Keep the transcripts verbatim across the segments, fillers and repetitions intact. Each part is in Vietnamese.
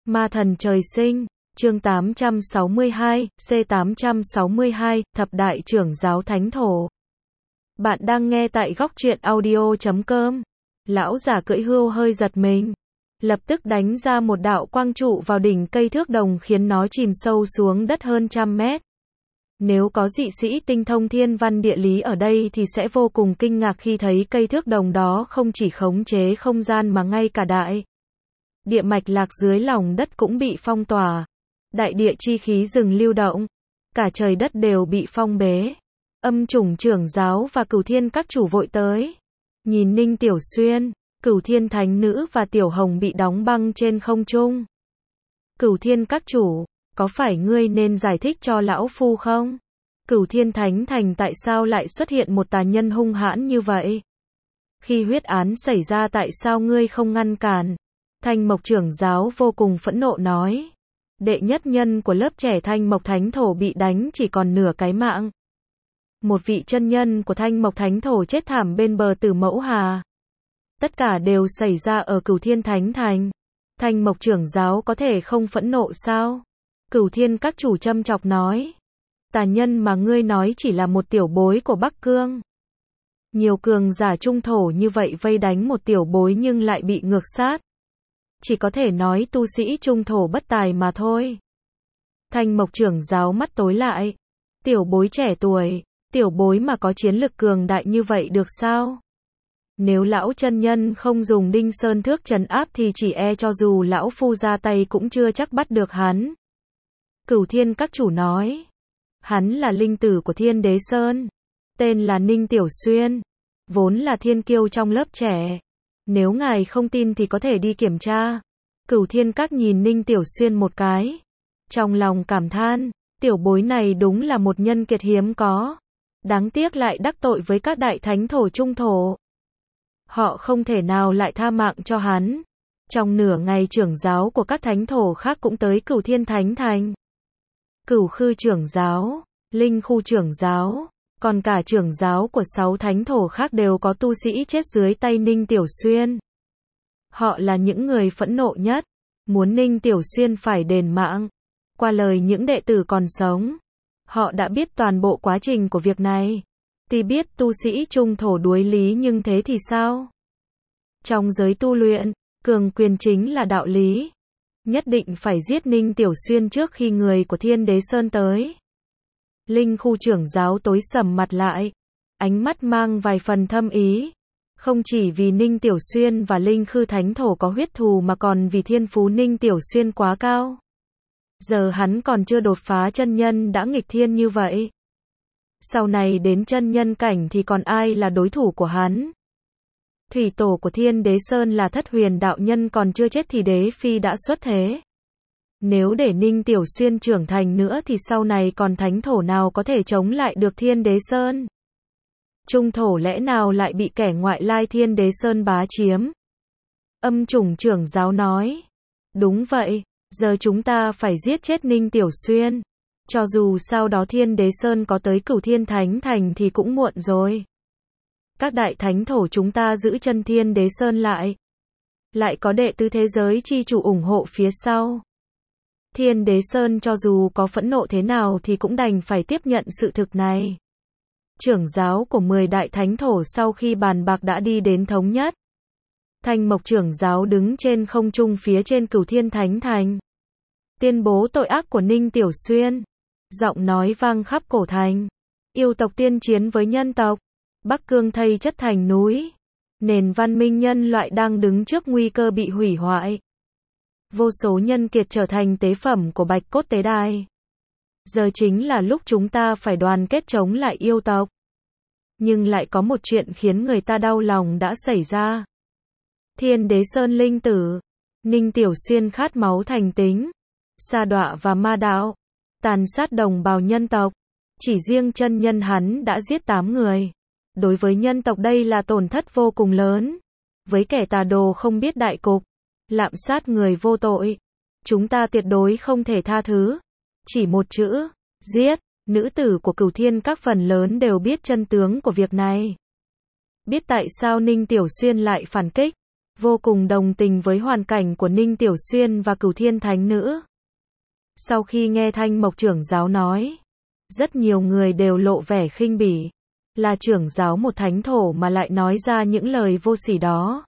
Ma thần trời sinh, chương tám trăm sáu mươi hai, C tám trăm sáu mươi hai, Thập đại trưởng giáo thánh thổ. Bạn đang nghe tại góc truyện audio chấm com. Lão giả cưỡi hươu hơi giật mình, lập tức đánh ra một đạo quang trụ vào đỉnh cây thước đồng khiến nó chìm sâu xuống đất hơn trăm mét. Nếu có dị sĩ tinh thông thiên văn địa lý ở đây thì sẽ vô cùng kinh ngạc khi thấy cây thước đồng đó không chỉ khống chế không gian mà ngay cả đại địa mạch lạc dưới lòng đất cũng bị phong tỏa. Đại địa chi khí dừng lưu động, cả trời đất đều bị phong bế. Âm chủng trưởng giáo và Cửu Thiên các chủ vội tới. Nhìn Ninh Tiểu Xuyên, Cửu Thiên thánh nữ và Tiểu Hồng bị đóng băng trên không trung. Cửu Thiên các chủ, có phải ngươi nên giải thích cho lão phu không? Cửu Thiên thánh thành tại sao lại xuất hiện một tà nhân hung hãn như vậy? Khi huyết án xảy ra tại sao ngươi không ngăn cản? Thanh Mộc trưởng giáo vô cùng phẫn nộ nói. Đệ nhất nhân của lớp trẻ Thanh Mộc Thánh Thổ bị đánh chỉ còn nửa cái mạng. Một vị chân nhân của Thanh Mộc Thánh Thổ chết thảm bên bờ Tử Mẫu Hà. Tất cả đều xảy ra ở Cửu Thiên Thánh Thành. Thanh Mộc trưởng giáo có thể không phẫn nộ sao? Cửu Thiên các chủ châm chọc nói. Tà nhân mà ngươi nói chỉ là một tiểu bối của Bắc Cương. Nhiều cường giả trung thổ như vậy vây đánh một tiểu bối nhưng lại bị ngược sát. Chỉ có thể nói tu sĩ trung thổ bất tài mà thôi. Thanh Mộc trưởng giáo mắt tối lại. Tiểu bối trẻ tuổi, tiểu bối mà có chiến lực cường đại như vậy được sao? Nếu lão chân nhân không dùng Đinh Sơn Thước trấn áp thì chỉ e cho dù lão phu ra tay cũng chưa chắc bắt được hắn. Cửu Thiên các chủ nói. Hắn là linh tử của Thiên Đế Sơn. Tên là Ninh Tiểu Xuyên. Vốn là thiên kiêu trong lớp trẻ. Nếu ngài không tin thì có thể đi kiểm tra. Cửu Thiên các nhìn Ninh Tiểu Xuyên một cái. Trong lòng cảm than, tiểu bối này đúng là một nhân kiệt hiếm có. Đáng tiếc lại đắc tội với các đại thánh thổ trung thổ. Họ không thể nào lại tha mạng cho hắn. Trong nửa ngày trưởng giáo của các thánh thổ khác cũng tới Cửu Thiên Thánh Thành. Cửu Khư trưởng giáo, Linh Khu trưởng giáo, còn cả trưởng giáo của sáu thánh thổ khác đều có tu sĩ chết dưới tay Ninh Tiểu Xuyên. Họ là những người phẫn nộ nhất, muốn Ninh Tiểu Xuyên phải đền mạng. Qua lời những đệ tử còn sống, họ đã biết toàn bộ quá trình của việc này. Tuy biết tu sĩ trung thổ đuối lý nhưng thế thì sao? Trong giới tu luyện, cường quyền chính là đạo lý. Nhất định phải giết Ninh Tiểu Xuyên trước khi người của Thiên Đế Sơn tới. Linh Khu trưởng giáo tối sầm mặt lại, ánh mắt mang vài phần thâm ý. Không chỉ vì Ninh Tiểu Xuyên và Linh Khư Thánh Thổ có huyết thù mà còn vì thiên phú Ninh Tiểu Xuyên quá cao. Giờ hắn còn chưa đột phá chân nhân đã nghịch thiên như vậy. Sau này đến chân nhân cảnh thì còn ai là đối thủ của hắn? Thủy tổ của Thiên Đế Sơn là Thất Huyền đạo nhân còn chưa chết thì Đế Phi đã xuất thế. Nếu để Ninh Tiểu Xuyên trưởng thành nữa thì sau này còn thánh thổ nào có thể chống lại được Thiên Đế Sơn? Trung thổ lẽ nào lại bị kẻ ngoại lai Thiên Đế Sơn bá chiếm? Âm chủng trưởng giáo nói. Đúng vậy, giờ chúng ta phải giết chết Ninh Tiểu Xuyên. Cho dù sau đó Thiên Đế Sơn có tới Cửu Thiên Thánh Thành thì cũng muộn rồi. Các đại thánh thổ chúng ta giữ chân Thiên Đế Sơn lại. Lại có đệ tứ thế giới chi chủ ủng hộ phía sau. Thiên Đế Sơn cho dù có phẫn nộ thế nào thì cũng đành phải tiếp nhận sự thực này. Trưởng giáo của mười đại thánh thổ sau khi bàn bạc đã đi đến thống nhất. Thanh Mộc trưởng giáo đứng trên không trung phía trên Cửu Thiên Thánh Thành. Tuyên bố tội ác của Ninh Tiểu Xuyên. Giọng nói vang khắp cổ thành. Yêu tộc tiên chiến với nhân tộc. Bắc Cương thây chất thành núi. Nền văn minh nhân loại đang đứng trước nguy cơ bị hủy hoại. Vô số nhân kiệt trở thành tế phẩm của Bạch Cốt Tế Đài. Giờ chính là lúc chúng ta phải đoàn kết chống lại yêu tộc. Nhưng lại có một chuyện khiến người ta đau lòng đã xảy ra. Thiên Đế Sơn linh tử, Ninh Tiểu Xuyên khát máu thành tính, sa đọa và ma đạo, tàn sát đồng bào nhân tộc. Chỉ riêng chân nhân hắn đã giết tám người. Đối với nhân tộc đây là tổn thất vô cùng lớn. Với kẻ tà đồ không biết đại cục, lạm sát người vô tội, chúng ta tuyệt đối không thể tha thứ. Chỉ một chữ, giết. Nữ tử của Cửu Thiên các phần lớn đều biết chân tướng của việc này. Biết tại sao Ninh Tiểu Xuyên lại phản kích. vô cùng đồng tình với hoàn cảnh của Ninh Tiểu Xuyên và Cửu Thiên Thánh Nữ. Sau khi nghe Thanh Mộc trưởng giáo nói, rất nhiều người đều lộ vẻ khinh bỉ, là trưởng giáo một thánh thổ mà lại nói ra những lời vô sỉ đó.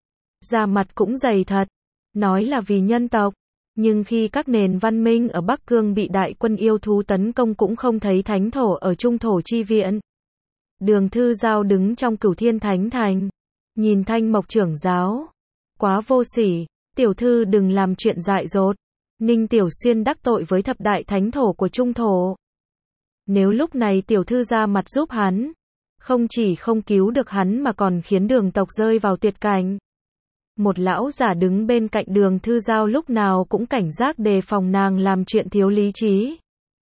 Da mặt cũng dày thật, nói là vì nhân tộc, nhưng khi các nền văn minh ở Bắc Cương bị đại quân yêu thú tấn công cũng không thấy thánh thổ ở Trung thổ chi viện. Đường Thư Giao đứng trong Cửu Thiên Thánh Thành, nhìn Thanh Mộc trưởng giáo, quá vô sỉ, tiểu thư đừng làm chuyện dại dột. Ninh Tiểu Xuyên đắc tội với thập đại thánh thổ của Trung thổ. Nếu lúc này tiểu thư ra mặt giúp hắn, không chỉ không cứu được hắn mà còn khiến đường tộc rơi vào tuyệt cảnh. Một lão giả đứng bên cạnh Đường Thư Giao lúc nào cũng cảnh giác đề phòng nàng làm chuyện thiếu lý trí.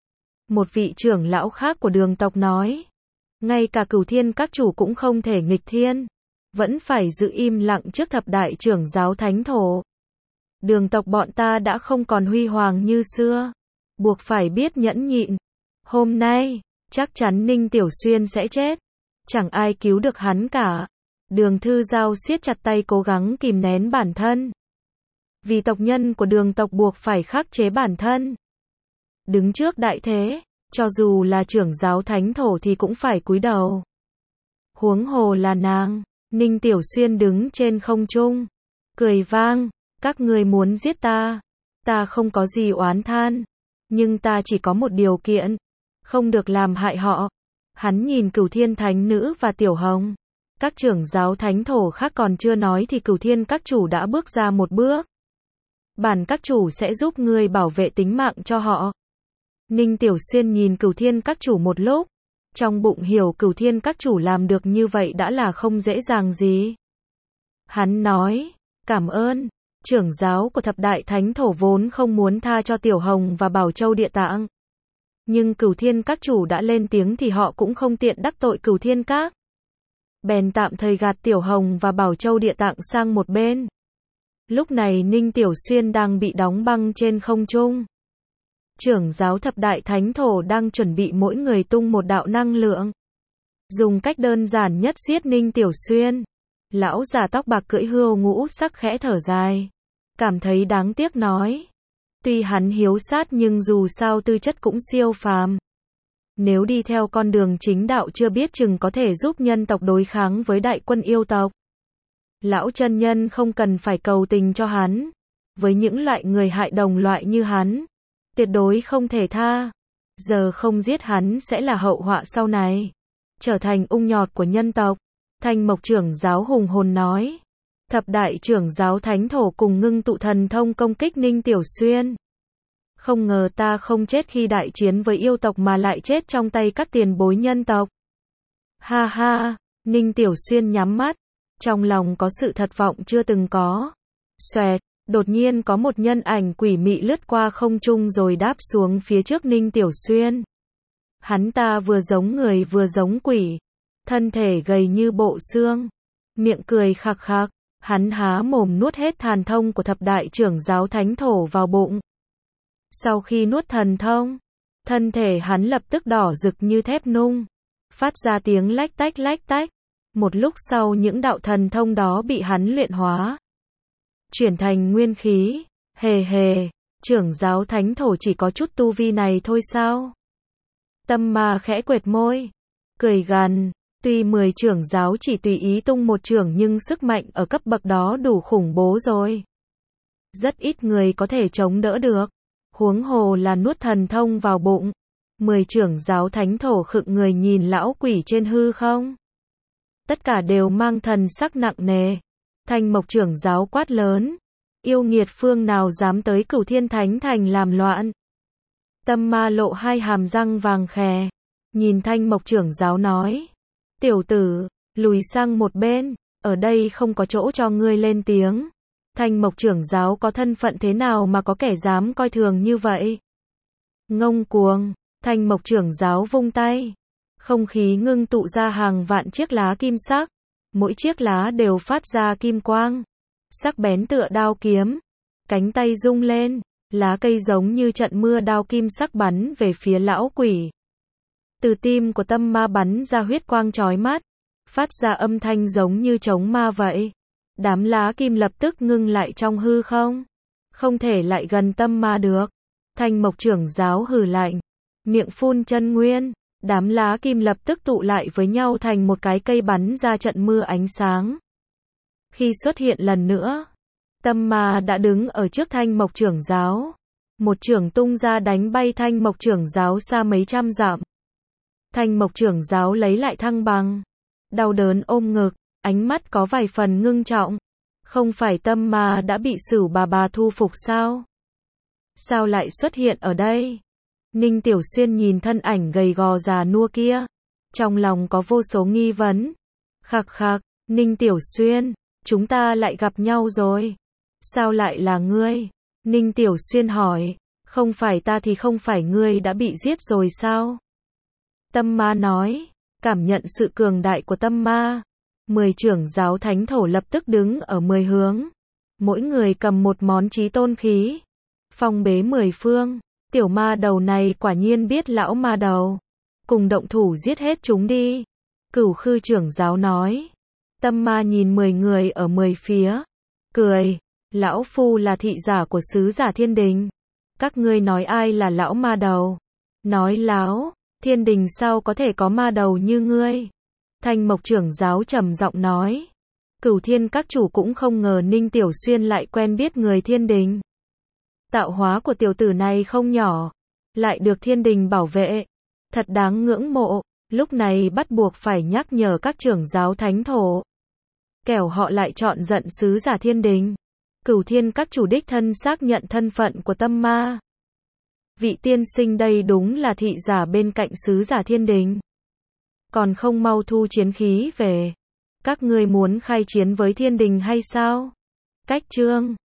Một vị trưởng lão khác của đường tộc nói, ngay cả Cửu Thiên các chủ cũng không thể nghịch thiên, vẫn phải giữ im lặng trước thập đại trưởng giáo thánh thổ. Đường tộc bọn ta đã không còn huy hoàng như xưa, buộc phải biết nhẫn nhịn. Hôm nay, chắc chắn Ninh Tiểu Xuyên sẽ chết, chẳng ai cứu được hắn cả. Đường Thư Giao siết chặt tay cố gắng kìm nén bản thân. Vì tộc nhân của đường tộc buộc phải khắc chế bản thân. Đứng trước đại thế, cho dù là trưởng giáo thánh thổ thì cũng phải cúi đầu. Huống hồ là nàng. Ninh Tiểu Xuyên đứng trên không trung, cười vang, các ngươi muốn giết ta, ta không có gì oán than, nhưng ta chỉ có một điều kiện, không được làm hại họ. Hắn nhìn Cửu Thiên Thánh Nữ và Tiểu Hồng. Các trưởng giáo thánh thổ khác còn chưa nói thì Cửu Thiên các chủ đã bước ra một bước. Bản các chủ sẽ giúp ngươi bảo vệ tính mạng cho họ. Ninh Tiểu Xuyên nhìn Cửu Thiên các chủ một lúc, trong bụng hiểu Cửu Thiên các chủ làm được như vậy đã là không dễ dàng gì. Hắn nói, cảm ơn, trưởng giáo của thập đại thánh thổ vốn không muốn tha cho Tiểu Hồng và Bảo Châu Địa Tạng. Nhưng Cửu Thiên các chủ đã lên tiếng thì họ cũng không tiện đắc tội Cửu Thiên các. Bèn tạm thời gạt Tiểu Hồng và Bảo Châu Địa Tạng sang một bên. Lúc này Ninh Tiểu Xuyên đang bị đóng băng trên không trung. Trưởng giáo thập đại thánh thổ đang chuẩn bị mỗi người tung một đạo năng lượng. Dùng cách đơn giản nhất giết Ninh Tiểu Xuyên. Lão già tóc bạc cưỡi hươu ngũ sắc khẽ thở dài. Cảm thấy đáng tiếc nói. Tuy hắn hiếu sát nhưng dù sao tư chất cũng siêu phàm. Nếu đi theo con đường chính đạo chưa biết chừng có thể giúp nhân tộc đối kháng với đại quân yêu tộc. Lão chân nhân không cần phải cầu tình cho hắn. Với những loại người hại đồng loại như hắn, tuyệt đối không thể tha. Giờ không giết hắn sẽ là hậu họa sau này. Trở thành ung nhọt của nhân tộc. Thanh Mộc trưởng giáo hùng hồn nói. Thập đại trưởng giáo thánh thổ cùng ngưng tụ thần thông công kích Ninh Tiểu Xuyên. Không ngờ ta không chết khi đại chiến với yêu tộc mà lại chết trong tay các tiền bối nhân tộc. Ha ha, Ninh Tiểu Xuyên nhắm mắt. Trong lòng có sự thất vọng chưa từng có. Xoẹt, đột nhiên có một nhân ảnh quỷ mị lướt qua không trung rồi đáp xuống phía trước Ninh Tiểu Xuyên. Hắn ta vừa giống người vừa giống quỷ. Thân thể gầy như bộ xương. Miệng cười khạc khạc. Hắn há mồm nuốt hết thần thông của thập đại trưởng giáo thánh thổ vào bụng. Sau khi nuốt thần thông, thân thể hắn lập tức đỏ rực như thép nung. Phát ra tiếng lách tách lách tách. Một lúc sau những đạo thần thông đó bị hắn luyện hóa. Chuyển thành nguyên khí. Hề hề, trưởng giáo thánh thổ chỉ có chút tu vi này thôi sao? Tâm Ma khẽ quệt môi. Cười gằn. Tuy mười trưởng giáo chỉ tùy ý tung một trưởng nhưng sức mạnh ở cấp bậc đó đủ khủng bố rồi. Rất ít người có thể chống đỡ được. Huống hồ là nuốt thần thông vào bụng. Mười trưởng giáo thánh thổ khựng người nhìn lão quỷ trên hư không. Tất cả đều mang thần sắc nặng nề. Thanh Mộc trưởng giáo quát lớn. Yêu nghiệt phương nào dám tới Cửu Thiên Thánh Thành làm loạn. Tâm Ma lộ hai hàm răng vàng khè. Nhìn Thanh Mộc trưởng giáo nói. Tiểu tử, lùi sang một bên, ở đây không có chỗ cho ngươi lên tiếng. Thanh Mộc trưởng giáo có thân phận thế nào mà có kẻ dám coi thường như vậy? Ngông cuồng, Thanh Mộc trưởng giáo vung tay. Không khí ngưng tụ ra hàng vạn chiếc lá kim sắc. Mỗi chiếc lá đều phát ra kim quang. Sắc bén tựa đao kiếm. Cánh tay rung lên, lá cây giống như trận mưa đao kim sắc bắn về phía lão quỷ. Từ tim của Tâm Ma bắn ra huyết quang chói mắt, phát ra âm thanh giống như trống ma vậy. Đám lá kim lập tức ngưng lại trong hư không. Không thể lại gần tâm ma được. Thanh Mộc trưởng giáo hừ lạnh, miệng phun chân nguyên, đám lá kim lập tức tụ lại với nhau thành một cái cây bắn ra trận mưa ánh sáng. Khi xuất hiện lần nữa, tâm ma đã đứng ở trước Thanh Mộc trưởng giáo. Một chưởng tung ra đánh bay Thanh Mộc trưởng giáo xa mấy trăm dặm. Thanh Mộc trưởng giáo lấy lại thăng bằng, đau đớn ôm ngực, ánh mắt có vài phần ngưng trọng. Không phải tâm ma đã bị Sửu bà bà thu phục sao? Sao lại xuất hiện ở đây? Ninh Tiểu Xuyên nhìn thân ảnh gầy gò già nua kia, trong lòng có vô số nghi vấn. Khặc khặc, Ninh Tiểu Xuyên, chúng ta lại gặp nhau rồi. Sao lại là ngươi? Ninh Tiểu Xuyên hỏi, không phải ta thì không phải ngươi đã bị giết rồi sao? Tâm ma nói, cảm nhận sự cường đại của tâm ma. Mười trưởng giáo thánh thổ lập tức đứng ở mười hướng. Mỗi người cầm một món chí tôn khí. Phong bế mười phương. Tiểu ma đầu này quả nhiên biết lão ma đầu. Cùng động thủ giết hết chúng đi. Cửu Khư trưởng giáo nói. Tâm ma nhìn mười người ở mười phía. Cười. Lão phu là thị giả của sứ giả thiên đình. Các ngươi nói ai là lão ma đầu? Nói láo. Thiên đình sao có thể có ma đầu như ngươi? Thanh Mộc trưởng giáo trầm giọng nói. Cửu Thiên các chủ cũng không ngờ Ninh Tiểu Xuyên lại quen biết người thiên đình. Tạo hóa của tiểu tử này không nhỏ, lại được thiên đình bảo vệ, thật đáng ngưỡng mộ. Lúc này bắt buộc phải nhắc nhở các trưởng giáo thánh thổ, kẻo họ lại chọn giận sứ giả thiên đình. Cửu Thiên các chủ đích thân xác nhận thân phận của tâm ma. Vị tiên sinh đây đúng là thị giả bên cạnh sứ giả thiên đình. Còn không mau thu chiến khí về. Các ngươi muốn khai chiến với thiên đình hay sao? Cách chương